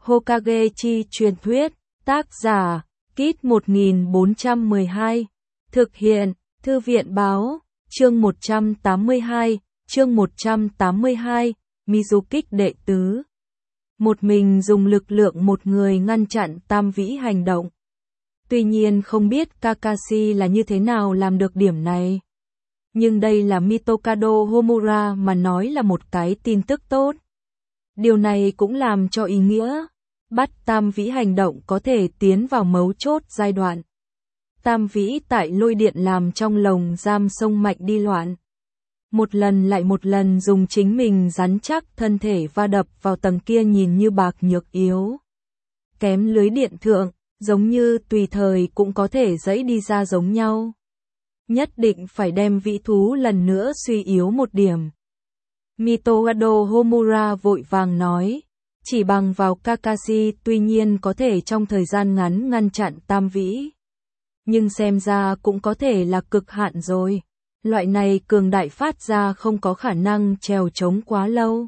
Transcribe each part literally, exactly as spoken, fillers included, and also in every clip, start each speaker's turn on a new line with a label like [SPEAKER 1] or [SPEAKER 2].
[SPEAKER 1] Hokage chi truyền thuyết, tác giả, Kit một nghìn bốn trăm mười hai, thực hiện, Thư viện báo, chương một trăm tám mươi hai, chương một trăm tám mươi hai, Mizukik đệ tứ. Một mình dùng lực lượng một người ngăn chặn Tam Vĩ hành động. Tuy nhiên không biết Kakashi là như thế nào làm được điểm này. Nhưng đây là Mitokado Homura mà nói là một cái tin tức tốt. Điều này cũng làm cho ý nghĩa bắt Tam Vĩ hành động có thể tiến vào mấu chốt giai đoạn. Tam Vĩ tại lôi điện làm trong lồng giam sông mạnh đi loạn. Một lần lại một lần dùng chính mình rắn chắc thân thể va đập vào tầng kia nhìn như bạc nhược yếu. Kém lưới điện thượng, giống như tùy thời cũng có thể dẫy đi ra giống nhau. Nhất định phải đem vĩ thú lần nữa suy yếu một điểm. Mitokado Homura vội vàng nói, chỉ bằng vào Kakashi tuy nhiên có thể trong thời gian ngắn ngăn chặn Tam Vĩ. Nhưng xem ra cũng có thể là cực hạn rồi. Loại này cường đại phát ra không có khả năng trèo chống quá lâu.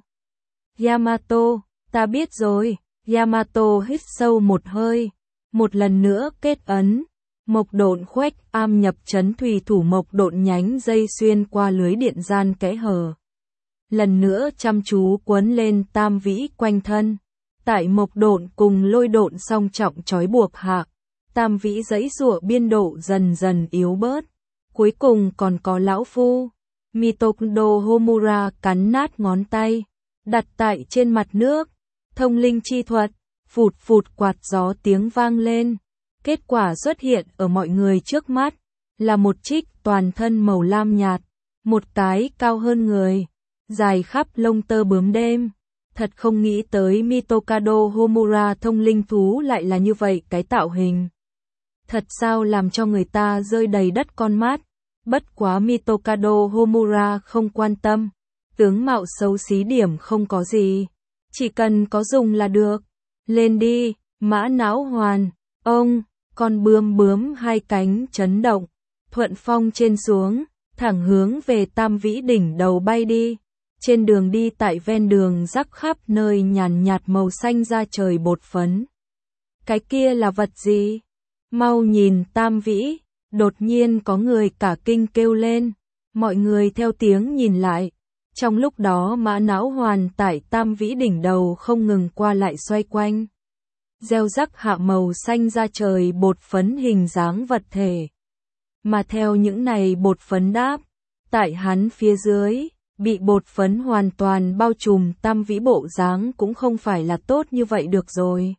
[SPEAKER 1] Yamato, ta biết rồi. Yamato hít sâu một hơi. Một lần nữa kết ấn. Mộc độn khuếch am nhập chấn thủy thủ mộc độn nhánh dây xuyên qua lưới điện gian kẽ hở. Lần nữa chăm chú quấn lên Tam Vĩ quanh thân. Tại mộc độn cùng lôi độn song trọng trói buộc hạ. Tam Vĩ giãy giụa biên độ dần dần yếu bớt. Cuối cùng còn có lão phu. Mitokado Homura cắn nát ngón tay. Đặt tại trên mặt nước. Thông linh chi thuật. Phụt phụt quạt gió tiếng vang lên. Kết quả xuất hiện ở mọi người trước mắt. Là một trích toàn thân màu lam nhạt. Một cái cao hơn người. Dài khắp lông tơ bướm đêm. Thật không nghĩ tới Mitokado Homura thông linh thú lại là như vậy cái tạo hình. Thật sao làm cho người ta rơi đầy đất con mắt. Bất quá Mitokado Homura không quan tâm. Tướng mạo xấu xí điểm không có gì. Chỉ cần có dùng là được. Lên đi, mã não hoàn. Ông, con bướm bướm hai cánh chấn động. Thuận phong trên xuống, thẳng hướng về Tam Vĩ đỉnh đầu bay đi. Trên đường đi tại ven đường rắc khắp nơi nhàn nhạt màu xanh da trời bột phấn. Cái kia là vật gì? Mau nhìn Tam Vĩ, đột nhiên có người cả kinh kêu lên. Mọi người theo tiếng nhìn lại. Trong lúc đó mã não hoàn tại Tam Vĩ đỉnh đầu không ngừng qua lại xoay quanh. Gieo rắc hạ màu xanh da trời bột phấn hình dáng vật thể. Mà theo những này bột phấn đáp, tại hắn phía dưới, bị bột phấn hoàn toàn bao trùm Tam Vĩ bộ dáng cũng không phải là tốt như vậy được rồi.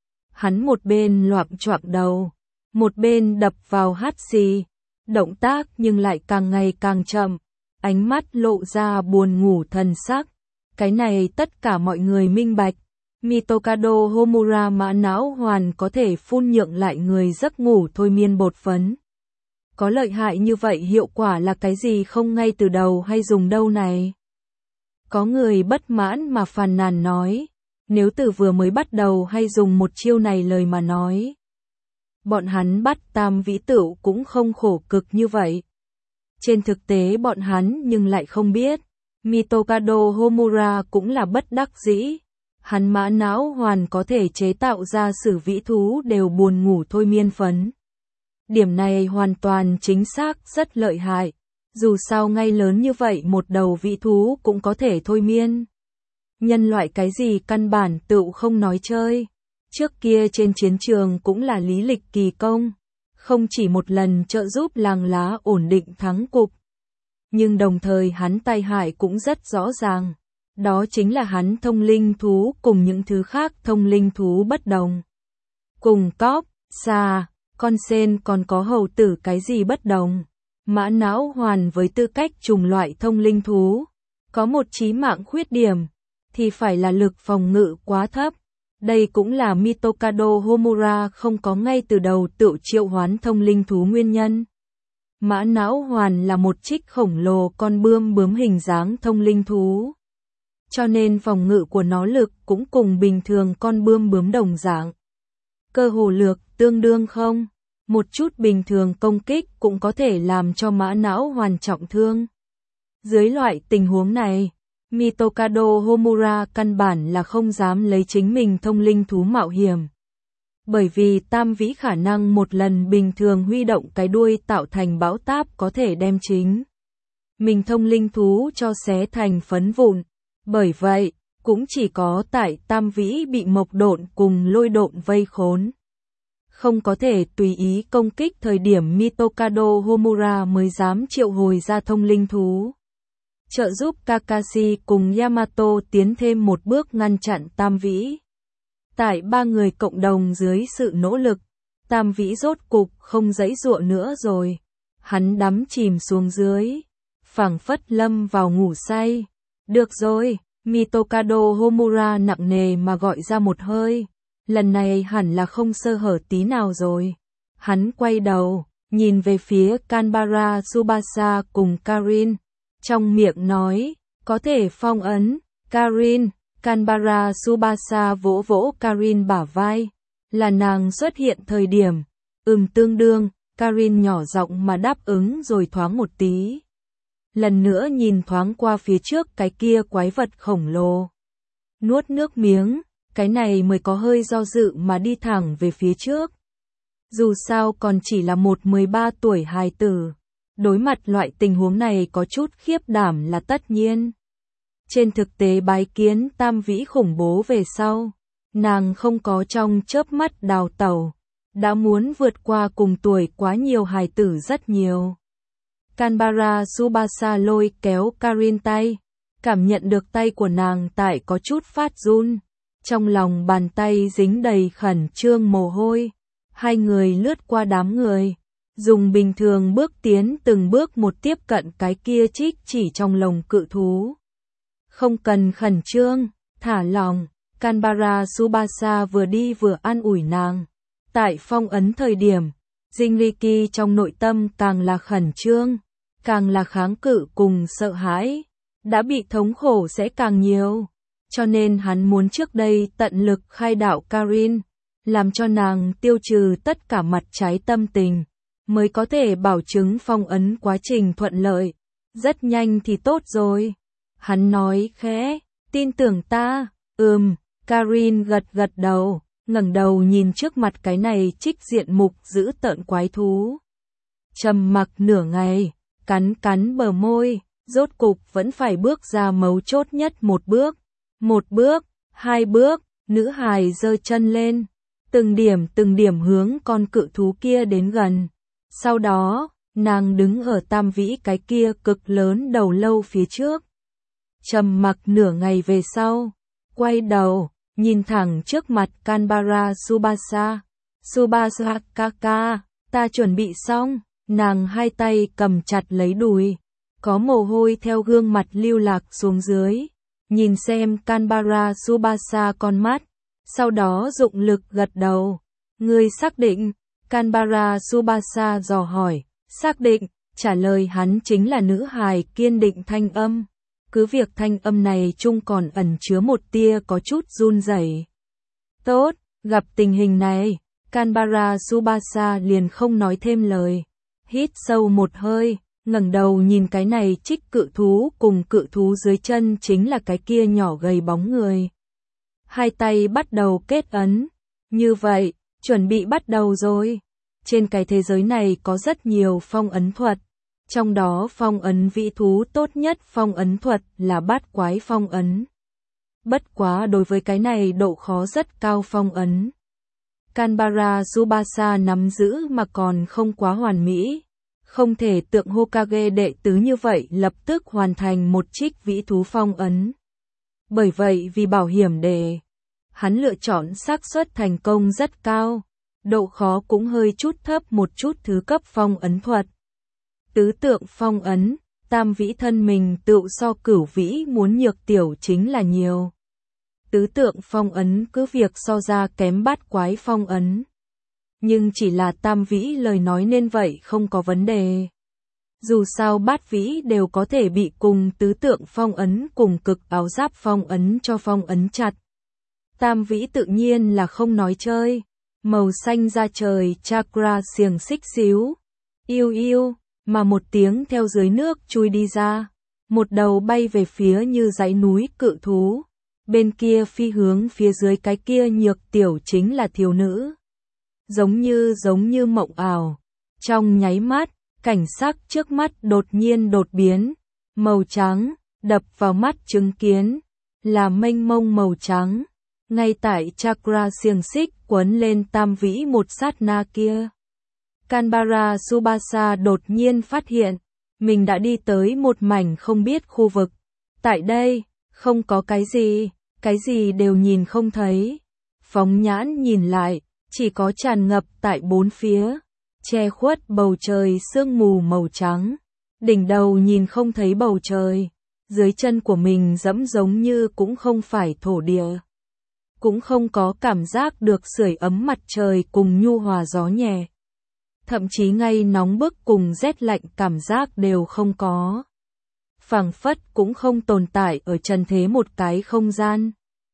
[SPEAKER 1] Hắn một bên loạng choạng đầu, một bên đập vào hắt xì, động tác nhưng lại càng ngày càng chậm, ánh mắt lộ ra buồn ngủ thần sắc. Cái này tất cả mọi người minh bạch. Mitokado Homura mã não hoàn có thể phun nhượng lại người giấc ngủ thôi miên bột phấn. Có lợi hại như vậy hiệu quả là cái gì không ngay từ đầu hay dùng đâu này? Có người bất mãn mà phàn nàn nói, nếu từ vừa mới bắt đầu hay dùng một chiêu này lời mà nói. Bọn hắn bắt Tam Vĩ tửu cũng không khổ cực như vậy. Trên thực tế bọn hắn nhưng lại không biết, Mitokado Homura cũng là bất đắc dĩ. Hắn mã não hoàn có thể chế tạo ra sử vĩ thú đều buồn ngủ thôi miên phấn. Điểm này hoàn toàn chính xác rất lợi hại. Dù sao ngay lớn như vậy một đầu vĩ thú cũng có thể thôi miên. Nhân loại cái gì căn bản tựu không nói chơi. Trước kia trên chiến trường cũng là lý lịch kỳ công. Không chỉ một lần trợ giúp làng lá ổn định thắng cục. Nhưng đồng thời hắn tai hại cũng rất rõ ràng. Đó chính là hắn thông linh thú cùng những thứ khác thông linh thú bất đồng. Cùng cóp, xà, con sên còn có hầu tử cái gì bất đồng. Mã não hoàn với tư cách trùng loại thông linh thú. Có một chí mạng khuyết điểm. Thì phải là lực phòng ngự quá thấp. Đây cũng là Mitokado Homura không có ngay từ đầu tự triệu hoán thông linh thú nguyên nhân. Mã não hoàn là một trích khổng lồ con bươm bướm hình dáng thông linh thú. Cho nên phòng ngự của nó lực cũng cùng bình thường con bươm bướm đồng dạng. Cơ hồ lược tương đương không, một chút bình thường công kích cũng có thể làm cho mã não hoàn trọng thương. Dưới loại tình huống này, Mitokado Homura căn bản là không dám lấy chính mình thông linh thú mạo hiểm. Bởi vì tam vĩ khả năng một lần bình thường huy động cái đuôi tạo thành bão táp có thể đem chính mình thông linh thú cho xé thành phấn vụn. Bởi vậy, cũng chỉ có tại tam vĩ bị mộc độn cùng lôi độn vây khốn. Không có thể tùy ý công kích thời điểm Mitokado Homura mới dám triệu hồi ra thông linh thú. Trợ giúp Kakashi cùng Yamato tiến thêm một bước ngăn chặn tam vĩ. Tại ba người cộng đồng dưới sự nỗ lực, tam vĩ rốt cục không giãy giụa nữa rồi. Hắn đắm chìm xuống dưới, phảng phất lâm vào ngủ say. Được rồi, Mitokado Homura nặng nề mà gọi ra một hơi. Lần này hẳn là không sơ hở tí nào rồi. Hắn quay đầu, nhìn về phía Kanbara Tsubasa cùng Karin. Trong miệng nói, có thể phong ấn, Karin. Kanbara Tsubasa vỗ vỗ Karin bả vai. Là nàng xuất hiện thời điểm. Ừm tương đương, Karin nhỏ giọng mà đáp ứng rồi thoáng một tí. Lần nữa nhìn thoáng qua phía trước cái kia quái vật khổng lồ. Nuốt nước miếng, cái này mới có hơi do dự mà đi thẳng về phía trước. Dù sao còn chỉ là một mười ba tuổi hài tử. Đối mặt loại tình huống này có chút khiếp đảm là tất nhiên. Trên thực tế bái kiến tam vĩ khủng bố về sau, nàng không có trong chớp mắt đào tẩu, đã muốn vượt qua cùng tuổi quá nhiều hài tử rất nhiều. Kanbara Tsubasa lôi kéo Karin tay, cảm nhận được tay của nàng tại có chút phát run, trong lòng bàn tay dính đầy khẩn trương mồ hôi. Hai người lướt qua đám người, dùng bình thường bước tiến từng bước một tiếp cận cái kia trích chỉ trong lồng cự thú. Không cần khẩn trương, thả lòng, Kanbara Tsubasa vừa đi vừa an ủi nàng. Tại phong ấn thời điểm, Jinriki trong nội tâm càng là khẩn trương, càng là kháng cự cùng sợ hãi, đã bị thống khổ sẽ càng nhiều. Cho nên hắn muốn trước đây tận lực khai đạo Karin, làm cho nàng tiêu trừ tất cả mặt trái tâm tình, mới có thể bảo chứng phong ấn quá trình thuận lợi. Rất nhanh thì tốt rồi. Hắn nói khẽ, tin tưởng ta. Ừm, Karin gật gật đầu, ngẩng đầu nhìn trước mặt cái này trích diện mục dữ tợn quái thú. Trầm mặc nửa ngày, cắn cắn bờ môi, rốt cục vẫn phải bước ra mấu chốt nhất một bước. Một bước, hai bước, nữ hài giơ chân lên, từng điểm từng điểm hướng con cự thú kia đến gần. Sau đó, nàng đứng ở tam vĩ cái kia cực lớn đầu lâu phía trước. Trầm mặc nửa ngày về sau, quay đầu, nhìn thẳng trước mặt Kanbara Tsubasa. Tsubasa kaka, ta chuẩn bị xong. Nàng hai tay cầm chặt lấy đùi, có mồ hôi theo gương mặt lưu lạc xuống dưới. Nhìn xem Kanbara Tsubasa con mắt, sau đó dụng lực gật đầu. Ngươi xác định? Kanbara Tsubasa dò hỏi. Xác định, trả lời hắn chính là nữ hài kiên định thanh âm. Cứ việc thanh âm này chung còn ẩn chứa một tia có chút run rẩy. Tốt, gặp tình hình này, Kanbara Tsubasa liền không nói thêm lời. Hít sâu một hơi, ngẩng đầu nhìn cái này trích cự thú cùng cự thú dưới chân chính là cái kia nhỏ gầy bóng người. Hai tay bắt đầu kết ấn. Như vậy, chuẩn bị bắt đầu rồi. Trên cái thế giới này có rất nhiều phong ấn thuật. Trong đó phong ấn vĩ thú tốt nhất phong ấn thuật là bát quái phong ấn. Bất quá đối với cái này độ khó rất cao phong ấn. Kanbara Tsubasa nắm giữ mà còn không quá hoàn mỹ. Không thể tượng Hokage đệ tứ như vậy lập tức hoàn thành một trích vĩ thú phong ấn. Bởi vậy vì bảo hiểm để hắn lựa chọn xác suất thành công rất cao, độ khó cũng hơi chút thấp một chút thứ cấp phong ấn thuật. Tứ tượng phong ấn, tam vĩ thân mình tựu so cửu vĩ muốn nhược tiểu chính là nhiều. Tứ tượng phong ấn cứ việc so ra kém bát quái phong ấn. Nhưng chỉ là tam vĩ lời nói nên vậy không có vấn đề. Dù sao bát vĩ đều có thể bị cùng tứ tượng phong ấn cùng cực áo giáp phong ấn cho phong ấn chặt. Tam vĩ tự nhiên là không nói chơi. Màu xanh da trời chakra xiềng xích xíu. Yêu yêu, mà một tiếng theo dưới nước chui đi ra. một đầu bay về phía như dãy núi cự thú, bên kia phi hướng phía dưới cái kia Nhược Tiểu chính là thiếu nữ. Giống như giống như mộng ảo, trong nháy mắt, cảnh sắc trước mắt đột nhiên đột biến, màu trắng, đập vào mắt chứng kiến, là mênh mông màu trắng, ngay tại chakra xiềng xích quấn lên tam vĩ một sát na kia. Canberra Tsubasa đột nhiên phát hiện, mình đã đi tới một mảnh không biết khu vực. Tại đây, không có cái gì, cái gì đều nhìn không thấy. Phóng nhãn nhìn lại, chỉ có tràn ngập tại bốn phía, che khuất bầu trời sương mù màu trắng. Đỉnh đầu nhìn không thấy bầu trời, dưới chân của mình dẫm giống như cũng không phải thổ địa. Cũng không có cảm giác được sưởi ấm mặt trời cùng nhu hòa gió nhẹ. Thậm chí ngay nóng bức cùng rét lạnh cảm giác đều không có. Phảng phất cũng không tồn tại ở trần thế một cái không gian.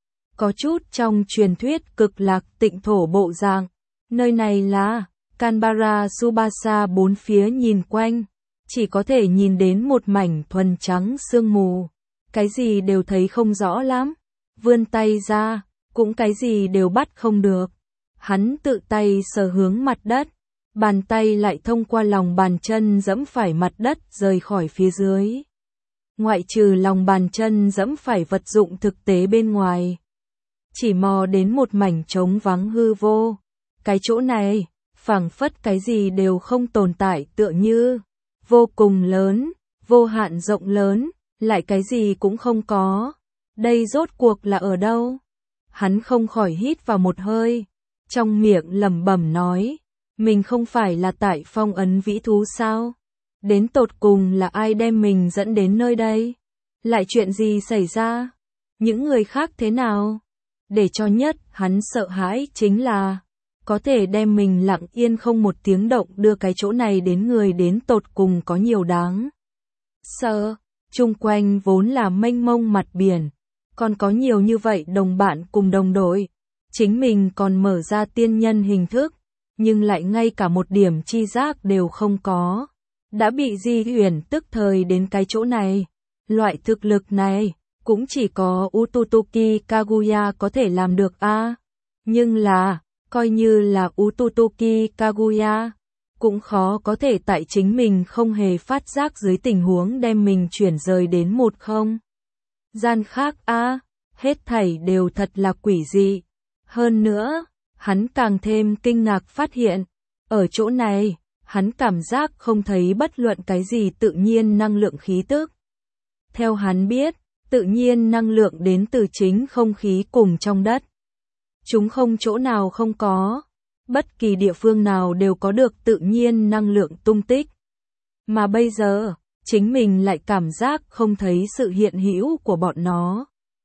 [SPEAKER 1] Có chút trong truyền thuyết cực lạc tịnh thổ bộ dạng. Nơi này là Canberra Tsubasa, bốn phía nhìn quanh, chỉ có thể nhìn đến một mảnh thuần trắng sương mù. Cái gì đều thấy không rõ lắm. Vươn tay ra, cũng cái gì đều bắt không được. Hắn tự tay sờ hướng mặt đất. Bàn tay lại thông qua lòng bàn chân dẫm phải mặt đất rời khỏi phía dưới. Ngoại trừ lòng bàn chân dẫm phải vật dụng thực tế bên ngoài. Chỉ mò đến một mảnh trống vắng hư vô. Cái chỗ này, phảng phất cái gì đều không tồn tại tựa như. Vô cùng lớn, vô hạn rộng lớn, lại cái gì cũng không có. Đây rốt cuộc là ở đâu? Hắn không khỏi hít vào một hơi. Trong miệng lẩm bẩm nói. Mình không phải là tại phong ấn vĩ thú sao? Đến tột cùng là ai đem mình dẫn đến nơi đây? Lại chuyện gì xảy ra? Những người khác thế nào? Để cho nhất hắn sợ hãi chính là có thể đem mình lặng yên không một tiếng động đưa cái chỗ này đến người đến tột cùng có nhiều đáng sợ. Chung quanh vốn là mênh mông mặt biển, còn có nhiều như vậy đồng bạn cùng đồng đội. Chính mình còn mở ra tiên nhân hình thức, nhưng lại ngay cả một điểm chi giác đều không có. Đã bị di chuyển tức thời đến cái chỗ này. Loại thực lực này, cũng chỉ có Ututuki Kaguya có thể làm được a. À, nhưng là, coi như là Ututuki Kaguya, cũng khó có thể tại chính mình không hề phát giác dưới tình huống đem mình chuyển rời đến một không gian khác a. À, hết thảy đều thật là quỷ dị. Hơn nữa, hắn càng thêm kinh ngạc phát hiện, ở chỗ này, hắn cảm giác không thấy bất luận cái gì tự nhiên năng lượng khí tức. Theo hắn biết, tự nhiên năng lượng đến từ chính không khí cùng trong đất. Chúng không chỗ nào không có, bất kỳ địa phương nào đều có được tự nhiên năng lượng tung tích. Mà bây giờ, chính mình lại cảm giác không thấy sự hiện hữu của bọn nó.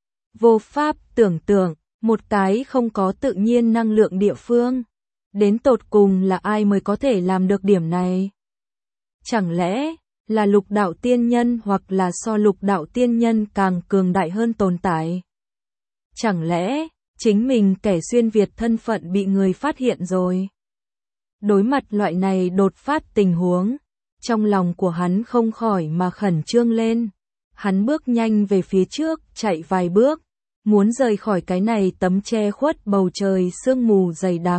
[SPEAKER 1] Vô pháp tưởng tượng, một cái không có tự nhiên năng lượng địa phương. Đến tột cùng là ai mới có thể làm được điểm này? Chẳng lẽ là lục đạo tiên nhân hoặc là so lục đạo tiên nhân càng cường đại hơn tồn tại? Chẳng lẽ chính mình kẻ xuyên Việt thân phận bị người phát hiện rồi? Đối mặt loại này đột phát tình huống, trong lòng của hắn không khỏi mà khẩn trương lên. Hắn bước nhanh về phía trước, chạy vài bước, muốn rời khỏi cái này tấm che khuất bầu trời sương mù dày đặc.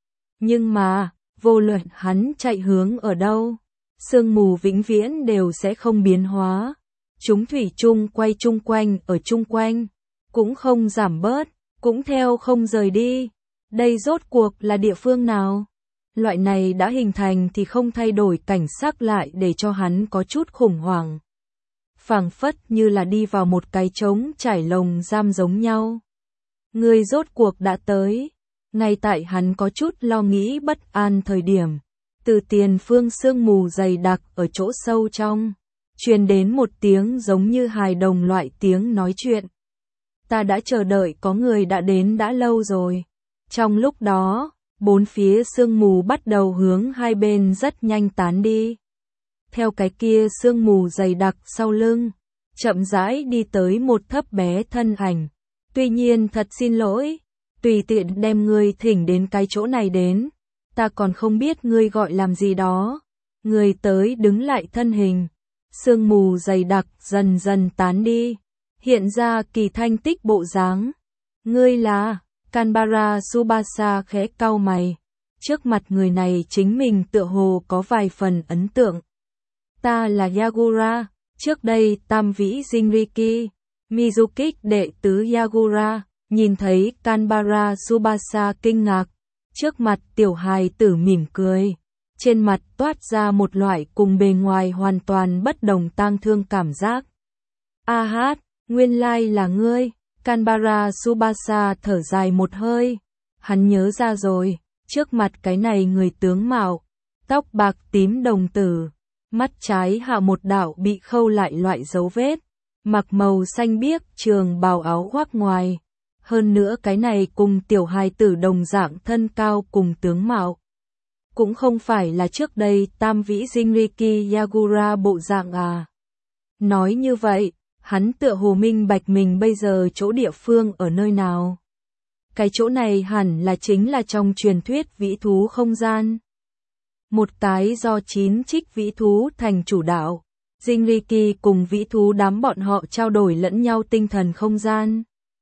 [SPEAKER 1] Nhưng mà, vô luận hắn chạy hướng ở đâu, sương mù vĩnh viễn đều sẽ không biến hóa. Chúng thủy chung quay chung quanh ở chung quanh, cũng không giảm bớt, cũng theo không rời đi. Đây rốt cuộc là địa phương nào? Loại này đã hình thành thì không thay đổi cảnh sắc lại để cho hắn có chút khủng hoảng. Phảng phất như là đi vào một cái trống trải lồng giam giống nhau. Người rốt cuộc đã tới. Ngay tại hắn có chút lo nghĩ bất an thời điểm, từ tiền phương sương mù dày đặc ở chỗ sâu trong, truyền đến một tiếng giống như hài đồng loại tiếng nói chuyện. Ta đã chờ đợi có người đã đến đã lâu rồi. Trong lúc đó, bốn phía sương mù bắt đầu hướng hai bên rất nhanh tán đi. Theo cái kia sương mù dày đặc sau lưng, chậm rãi đi tới một thấp bé thân ảnh. Tuy nhiên thật xin lỗi, tùy tiện đem ngươi thỉnh đến cái chỗ này đến, ta còn không biết ngươi gọi làm gì đó. Người tới đứng lại thân hình, sương mù dày đặc dần dần tán đi, hiện ra Kỳ Thanh Tích bộ dáng. Ngươi là? Canberra Tsubasa khẽ cau mày, trước mặt người này chính mình tựa hồ có vài phần ấn tượng. Ta là Yagura, trước đây Tam Vĩ Jinriki, Mizukik đệ tứ Yagura. Nhìn thấy Canberra Tsubasa kinh ngạc, trước mặt tiểu hài tử mỉm cười, trên mặt toát ra một loại cùng bề ngoài hoàn toàn bất đồng tang thương cảm giác. A hát, nguyên lai là ngươi. Canberra Tsubasa thở dài một hơi, hắn nhớ ra rồi, trước mặt cái này người tướng mạo, tóc bạc tím đồng tử, mắt trái hạ một đạo bị khâu lại loại dấu vết, mặc màu xanh biếc trường bào áo khoác ngoài. Hơn nữa cái này cùng tiểu hài tử đồng dạng thân cao cùng tướng mạo. Cũng không phải là trước đây Tam Vĩ Jinriki Yagura bộ dạng à. Nói như vậy, hắn tựa hồ minh bạch mình bây giờ chỗ địa phương ở nơi nào. Cái chỗ này hẳn là chính là trong truyền thuyết vĩ thú không gian. Một cái do chín trích vĩ thú thành chủ đạo, Jinriki cùng vĩ thú đám bọn họ trao đổi lẫn nhau tinh thần không gian.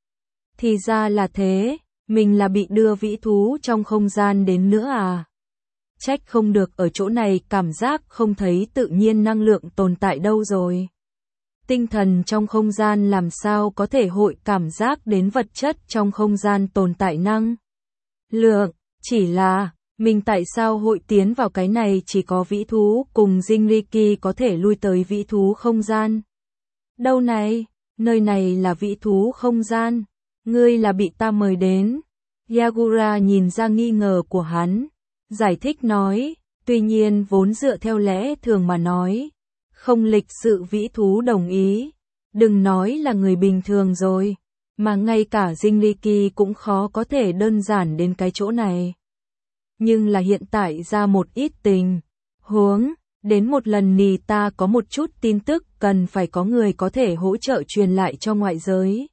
[SPEAKER 1] Thì ra là thế, mình là bị đưa vĩ thú trong không gian đến nữa à? Trách không được ở chỗ này cảm giác không thấy tự nhiên năng lượng tồn tại đâu rồi. Tinh thần trong không gian làm sao có thể hội cảm giác đến vật chất trong không gian tồn tại năng lượng, chỉ là, mình tại sao hội tiến vào cái này chỉ có vĩ thú cùng Jinriki có thể lui tới vĩ thú không gian. Đâu này, nơi này là vĩ thú không gian. Ngươi là bị ta mời đến. Yagura nhìn ra nghi ngờ của hắn, giải thích nói, tuy nhiên vốn dựa theo lẽ thường mà nói, không lịch sự vĩ thú đồng ý, đừng nói là người bình thường rồi, mà ngay cả Jinriki cũng khó có thể đơn giản đến cái chỗ này. Nhưng là hiện tại ra một ít tình huống, đến một lần nì ta có một chút tin tức cần phải có người có thể hỗ trợ truyền lại cho ngoại giới.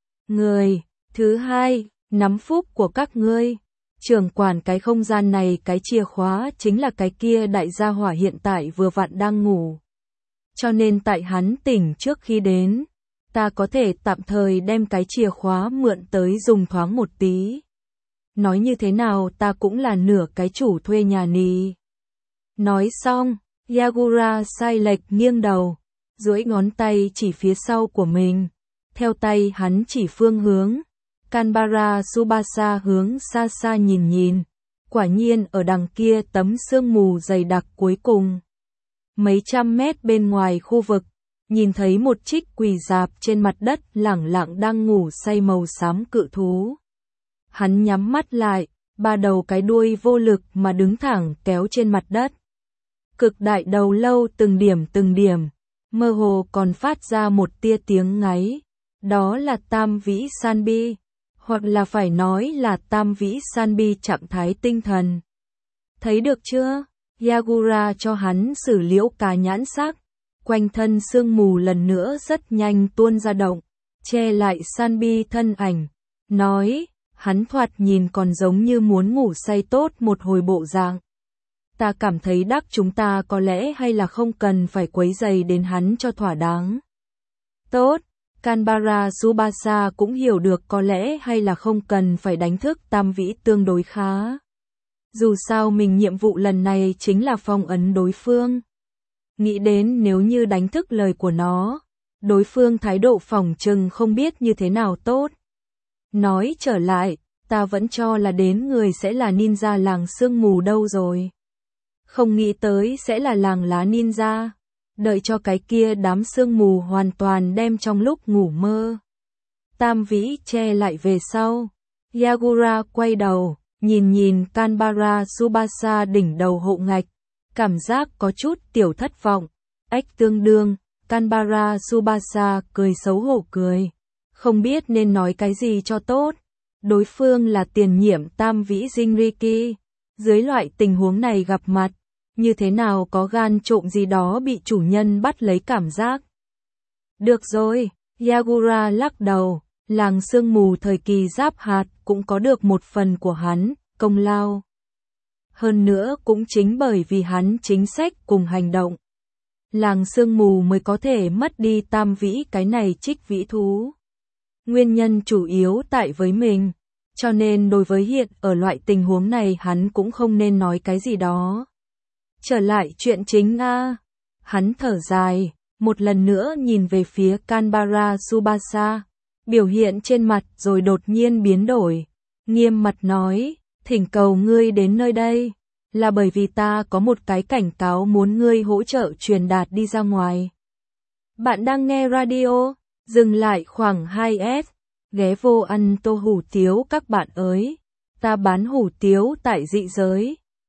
[SPEAKER 1] Người, thứ hai, nắm phúc của các ngươi, trưởng quản cái không gian này cái chìa khóa chính là cái kia đại gia hỏa hiện tại vừa vặn đang ngủ. Cho nên tại hắn tỉnh trước khi đến, ta có thể tạm thời đem cái chìa khóa mượn tới dùng thoáng một tí. Nói như thế nào ta cũng là nửa cái chủ thuê nhà nì. Nói xong, Yagura sai lệch nghiêng đầu, duỗi ngón tay chỉ phía sau của mình. Theo tay hắn chỉ phương hướng, Canberra Tsubasa hướng xa xa nhìn nhìn, quả nhiên ở đằng kia tấm sương mù dày đặc cuối cùng. Mấy trăm mét bên ngoài khu vực, nhìn thấy một trích quỳ dạp trên mặt đất lẳng lặng đang ngủ say màu xám cự thú. Hắn nhắm mắt lại, ba đầu cái đuôi vô lực mà đứng thẳng kéo trên mặt đất. Cực đại đầu lâu từng điểm từng điểm, mơ hồ còn phát ra một tia tiếng ngáy. Đó là Tam Vĩ Sanbi, hoặc là phải nói là Tam Vĩ Sanbi trạng thái tinh thần. Thấy được chưa? Yagura cho hắn sử liễu cá nhãn sắc, quanh thân sương mù lần nữa rất nhanh tuôn ra động, che lại Sanbi thân ảnh, nói, hắn thoạt nhìn còn giống như muốn ngủ say tốt một hồi bộ dạng. Ta cảm thấy đắc chúng ta có lẽ hay là không cần phải quấy rầy đến hắn cho thỏa đáng. Tốt. Canberra Tsubasa cũng hiểu được có lẽ hay là không cần phải đánh thức Tam Vĩ tương đối khá. Dù sao mình nhiệm vụ lần này chính là phong ấn đối phương. Nghĩ đến nếu như đánh thức lời của nó, đối phương thái độ phỏng chừng không biết như thế nào tốt. Nói trở lại, ta vẫn cho là đến người sẽ là ninja làng sương mù đâu rồi. Không nghĩ tới sẽ là làng lá ninja. Đợi cho cái kia đám sương mù hoàn toàn đem trong lúc ngủ mơ. Tam Vĩ che lại về sau. Yagura quay đầu, nhìn nhìn Canberra Tsubasa đỉnh đầu hộ ngạch. Cảm giác có chút tiểu thất vọng. Ách tương đương, Canberra Tsubasa cười xấu hổ cười. Không biết nên nói cái gì cho tốt. Đối phương là tiền nhiệm Tam Vĩ Jinriki. Dưới loại tình huống này gặp mặt, như thế nào có gan trộm gì đó bị chủ nhân bắt lấy cảm giác. Được rồi, Yagura lắc đầu, làng sương mù thời kỳ giáp hạt cũng có được một phần của hắn, công lao. Hơn nữa cũng chính bởi vì hắn chính sách cùng hành động. làng sương mù mới có thể mất đi tam vĩ cái này trích vĩ thú. Nguyên nhân chủ yếu tại với mình, cho nên đối với hiện ở loại tình huống này hắn cũng không nên nói cái gì đó. Trở lại chuyện chính a, hắn thở dài, một lần nữa nhìn về phía Canberra Tsubasa, biểu hiện trên mặt rồi đột nhiên biến đổi, nghiêm mặt nói, thỉnh cầu ngươi đến nơi đây, là bởi vì ta có một cái cảnh cáo muốn ngươi hỗ trợ truyền đạt đi ra ngoài. Bạn đang nghe radio, dừng lại khoảng hai S, ghé vô ăn tô hủ tiếu các bạn ơi, ta bán hủ tiếu tại dị giới.